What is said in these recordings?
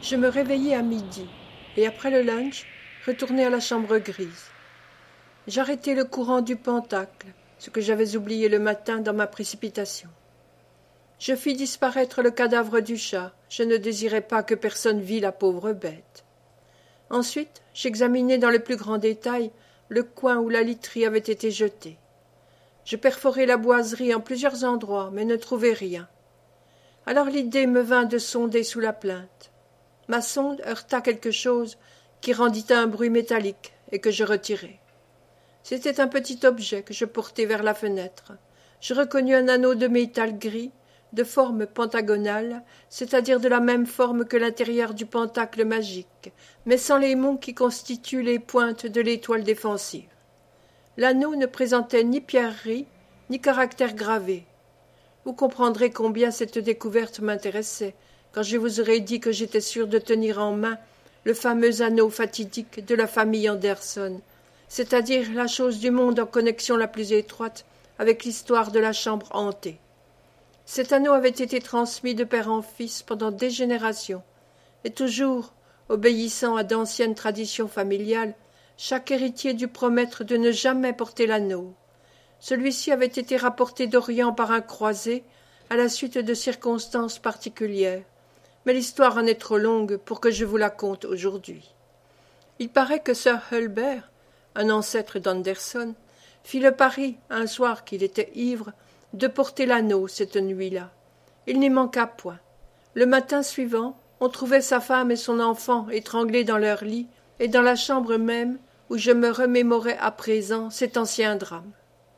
Je me réveillai à midi, et après le lunch, retournai à la chambre grise. J'arrêtai le courant du Pentacle, ce que j'avais oublié le matin dans ma précipitation. Je fis disparaître le cadavre du chat, je ne désirais pas que personne vît la pauvre bête. Ensuite, j'examinai dans le plus grand détail le coin où la literie avait été jetée. Je perforai la boiserie en plusieurs endroits, mais ne trouvai rien. Alors l'idée me vint de sonder sous la plinthe. Ma sonde heurta quelque chose qui rendit un bruit métallique et que je retirai. C'était un petit objet que je portai vers la fenêtre. Je reconnus un anneau de métal gris, de forme pentagonale, c'est-à-dire de la même forme que l'intérieur du pentacle magique, mais sans les monts qui constituent les pointes de l'étoile défensive. L'anneau ne présentait ni pierrerie, ni caractère gravé. Vous comprendrez combien cette découverte m'intéressait, quand je vous aurai dit que j'étais sûr de tenir en main le fameux anneau fatidique de la famille Anderson, c'est-à-dire la chose du monde en connexion la plus étroite avec l'histoire de la chambre hantée. Cet anneau avait été transmis de père en fils pendant des générations, et toujours, obéissant à d'anciennes traditions familiales, chaque héritier dut promettre de ne jamais porter l'anneau. Celui-ci avait été rapporté d'Orient par un croisé, à la suite de circonstances particulières, mais l'histoire en est trop longue pour que je vous la conte aujourd'hui. Il paraît que Sir Hulbert, un ancêtre d'Anderson, fit le pari, un soir qu'il était ivre, de porter l'anneau cette nuit-là. Il n'y manqua point. Le matin suivant, on trouvait sa femme et son enfant étranglés dans leur lit, et dans la chambre même où je me remémorais à présent cet ancien drame.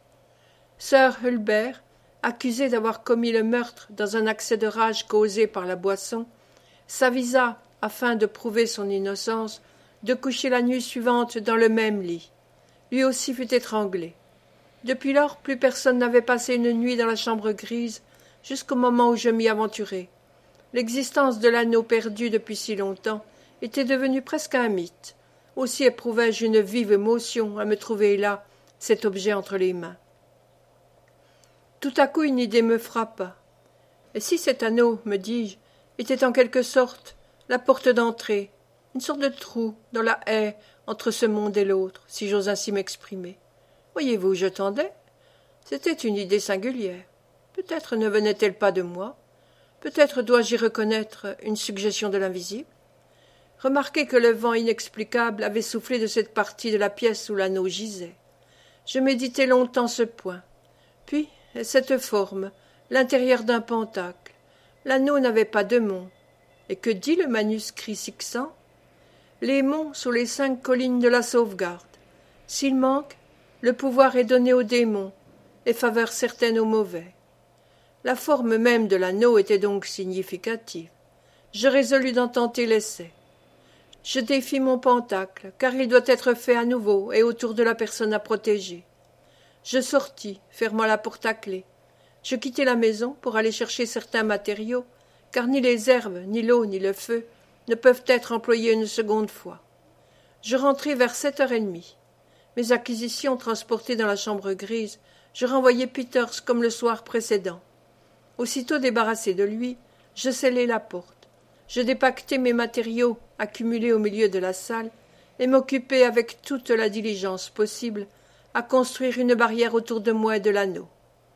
Sir Hulbert, accusé d'avoir commis le meurtre dans un accès de rage causé par la boisson, s'avisa, afin de prouver son innocence, de coucher la nuit suivante dans le même lit. Lui aussi fut étranglé. Depuis lors, plus personne n'avait passé une nuit dans la chambre grise, jusqu'au moment où je m'y aventurai. L'existence de l'anneau perdu depuis si longtemps était devenue presque un mythe. Aussi éprouvai-je une vive émotion à me trouver là, cet objet entre les mains. Tout à coup une idée me frappa. Et si cet anneau, me dis-je, était en quelque sorte la porte d'entrée, une sorte de trou dans la haie entre ce monde et l'autre, si j'ose ainsi m'exprimer. Voyez-vous, je tendais. C'était une idée singulière. Peut-être ne venait-elle pas de moi. Peut-être dois-je y reconnaître une suggestion de l'invisible. Remarquez que le vent inexplicable avait soufflé de cette partie de la pièce où l'anneau gisait. Je méditai longtemps ce point. Puis, cette forme, l'intérieur d'un pentacle. L'anneau n'avait pas de monts. Et que dit le manuscrit Sixcent? Les monts sous les 5 collines de la sauvegarde. S'il manque, le pouvoir est donné aux démons, et faveur certaine aux mauvais. La forme même de l'anneau était donc significative. Je résolus d'en tenter l'essai. Je défis mon pentacle, car il doit être fait à nouveau et autour de la personne à protéger. Je sortis, fermant la porte à clé. Je quittai la maison pour aller chercher certains matériaux, car ni les herbes, ni l'eau, ni le feu ne peuvent être employés une seconde fois. Je rentrai vers 7h30. Mes acquisitions transportées dans la chambre grise, je renvoyai Peters comme le soir précédent. Aussitôt débarrassé de lui, je scellai la porte. Je dépaquetai mes matériaux accumulés au milieu de la salle et m'occupai avec toute la diligence possible à construire une barrière autour de moi et de l'anneau.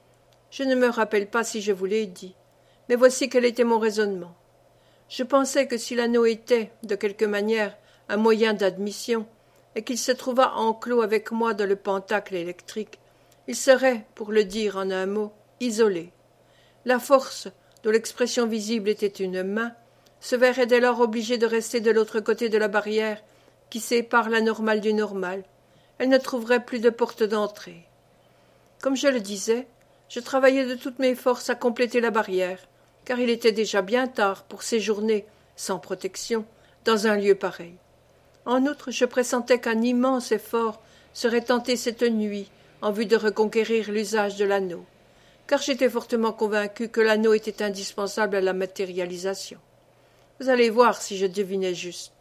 Je ne me rappelle pas si je vous l'ai dit, mais voici quel était mon raisonnement. Je pensais que si l'anneau était, de quelque manière, un moyen d'admission, et qu'il se trouvât enclos avec moi dans le pentacle électrique, il serait, pour le dire en un mot, isolé. La force, dont l'expression visible était une main, se verrait dès lors obligée de rester de l'autre côté de la barrière qui sépare la normale du normal. Elle ne trouverait plus de porte d'entrée. Comme je le disais, je travaillais de toutes mes forces à compléter la barrière, car il était déjà bien tard pour séjourner, sans protection, dans un lieu pareil. En outre, je pressentais qu'un immense effort serait tenté cette nuit en vue de reconquérir l'usage de l'anneau, car j'étais fortement convaincu que l'anneau était indispensable à la matérialisation. Vous allez voir si je devinais juste.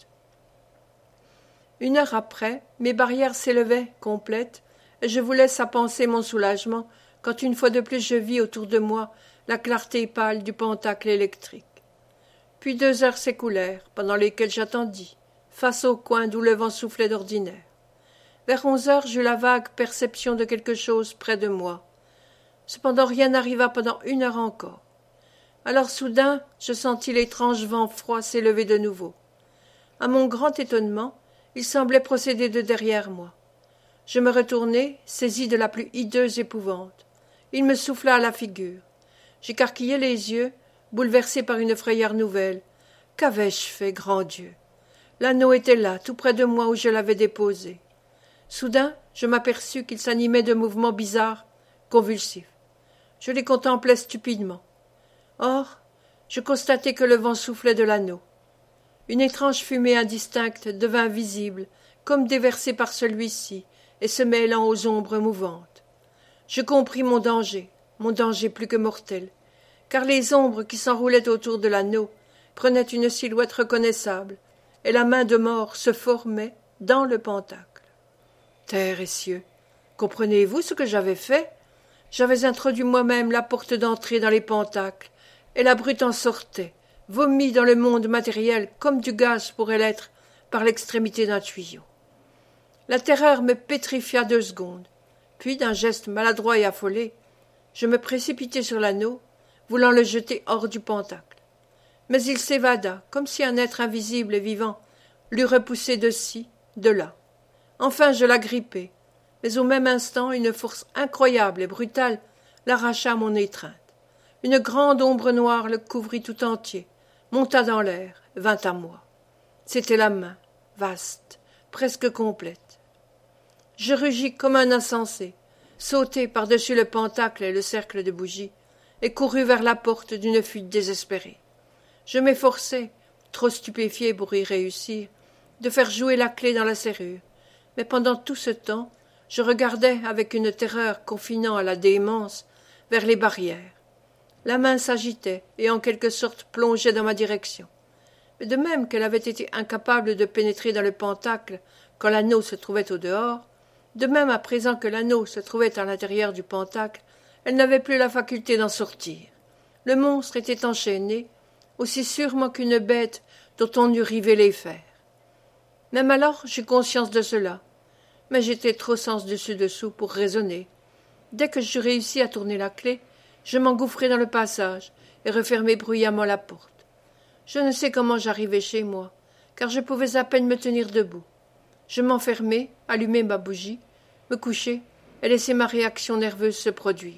1 heure après, mes barrières s'élevaient, complètes, et je vous laisse à penser mon soulagement quand une fois de plus je vis autour de moi la clarté pâle du pentacle électrique. Puis 2 heures s'écoulèrent, pendant lesquelles j'attendis, face au coin d'où le vent soufflait d'ordinaire. Vers 11 heures, j'eus la vague perception de quelque chose près de moi. Cependant rien n'arriva pendant 1 heure encore. Alors soudain, je sentis l'étrange vent froid s'élever de nouveau. À mon grand étonnement, il semblait procéder de derrière moi. Je me retournai, saisi de la plus hideuse épouvante. Il me souffla à la figure. J'écarquillai les yeux, bouleversé par une frayeur nouvelle. Qu'avais-je fait, grand Dieu? L'anneau était là, tout près de moi où je l'avais déposé. Soudain, je m'aperçus qu'il s'animait de mouvements bizarres, convulsifs. Je les contemplais stupidement. Or, je constatai que le vent soufflait de l'anneau. Une étrange fumée indistincte devint visible, comme déversée par celui-ci, et se mêlant aux ombres mouvantes. Je compris mon danger plus que mortel, car les ombres qui s'enroulaient autour de l'anneau prenaient une silhouette reconnaissable, et la main de mort se formait dans le pentacle. Terre et cieux, comprenez-vous ce que j'avais fait? J'avais introduit moi-même la porte d'entrée dans les pentacles, et la brute en sortait, vomie dans le monde matériel comme du gaz pourrait l'être par l'extrémité d'un tuyau. La terreur me pétrifia 2 secondes, puis d'un geste maladroit et affolé, je me précipitai sur l'anneau, voulant le jeter hors du pentacle. Mais il s'évada, comme si un être invisible et vivant l'eût repoussé de ci, de là. Enfin je l'agrippai, mais au même instant une force incroyable et brutale l'arracha à mon étreinte. Une grande ombre noire le couvrit tout entier, monta dans l'air, vint à moi. C'était la main, vaste, presque complète. Je rugis comme un insensé, sautai par-dessus le pentacle et le cercle de bougies, et courus vers la porte d'une fuite désespérée. Je m'efforçai, trop stupéfié pour y réussir, de faire jouer la clé dans la serrure, mais pendant tout ce temps, je regardais avec une terreur confinant à la démence vers les barrières. La main s'agitait et en quelque sorte plongeait dans ma direction. Mais de même qu'elle avait été incapable de pénétrer dans le pentacle quand l'anneau se trouvait au dehors, de même à présent que l'anneau se trouvait à l'intérieur du pentacle, elle n'avait plus la faculté d'en sortir. Le monstre était enchaîné, aussi sûrement qu'une bête dont on eût rivé les fers. Même alors j'eus conscience de cela, mais j'étais trop sens dessus-dessous pour raisonner. Dès que j'eus réussi à tourner la clé, je m'engouffrai dans le passage et refermai bruyamment la porte. Je ne sais comment j'arrivai chez moi, car je pouvais à peine me tenir debout. Je m'enfermai, allumai ma bougie, me couchai et laissai ma réaction nerveuse se produire.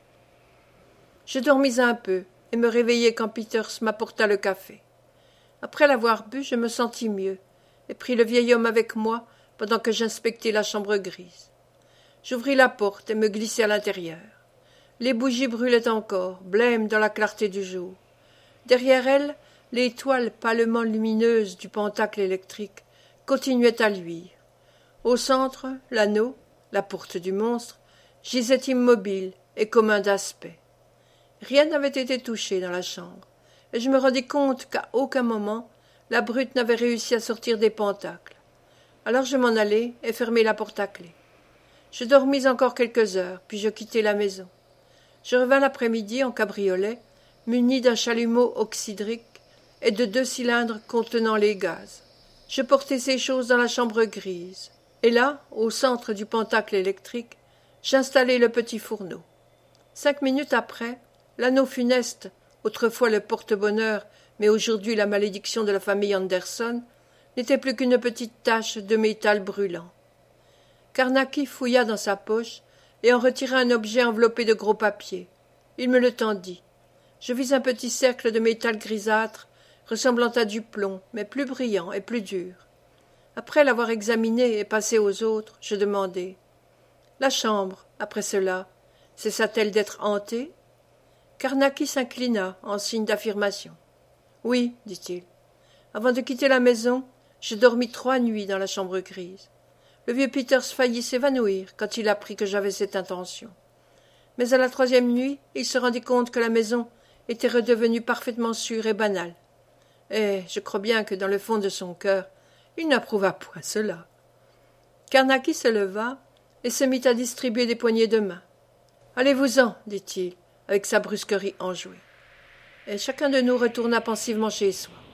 Je dormis un peu et me réveillai quand Peters m'apporta le café. Après l'avoir bu, je me sentis mieux et pris le vieil homme avec moi pendant que j'inspectais la chambre grise. J'ouvris la porte et me glissai à l'intérieur. Les bougies brûlaient encore, blêmes dans la clarté du jour. Derrière elles, les toiles pâlement lumineuses du pentacle électrique continuaient à luire. Au centre, l'anneau, la porte du monstre, gisait immobile et commun d'aspect. Rien n'avait été touché dans la chambre, et je me rendis compte qu'à aucun moment la brute n'avait réussi à sortir des pentacles. Alors je m'en allai et fermai la porte à clé. Je dormis encore quelques heures, puis je quittai la maison. Je revins l'après-midi en cabriolet, muni d'un chalumeau oxydrique et de 2 cylindres contenant les gaz. Je portai ces choses dans la chambre grise, et là, au centre du pentacle électrique, j'installai le petit fourneau. 5 minutes après, l'anneau funeste, autrefois le porte-bonheur, mais aujourd'hui la malédiction de la famille Anderson, n'était plus qu'une petite tache de métal brûlant. Carnacki fouilla dans sa poche et en retira un objet enveloppé de gros papier. Il me le tendit. Je vis un petit cercle de métal grisâtre, ressemblant à du plomb, mais plus brillant et plus dur. Après l'avoir examiné et passé aux autres, je demandai « La chambre, après cela, cessa-t-elle d'être hantée ?» Carnacki s'inclina en signe d'affirmation. « Oui, dit-il. Avant de quitter la maison, je dormis 3 nuits dans la chambre grise. Le vieux Peters faillit s'évanouir quand il apprit que j'avais cette intention. Mais à la 3e nuit, il se rendit compte que la maison était redevenue parfaitement sûre et banale. Et je crois bien que dans le fond de son cœur, il n'approuva point cela. » Carnacki se leva et se mit à distribuer des poignées de main. « Allez-vous-en, dit-il, avec sa brusquerie enjouée. Et chacun de nous retourna pensivement chez soi.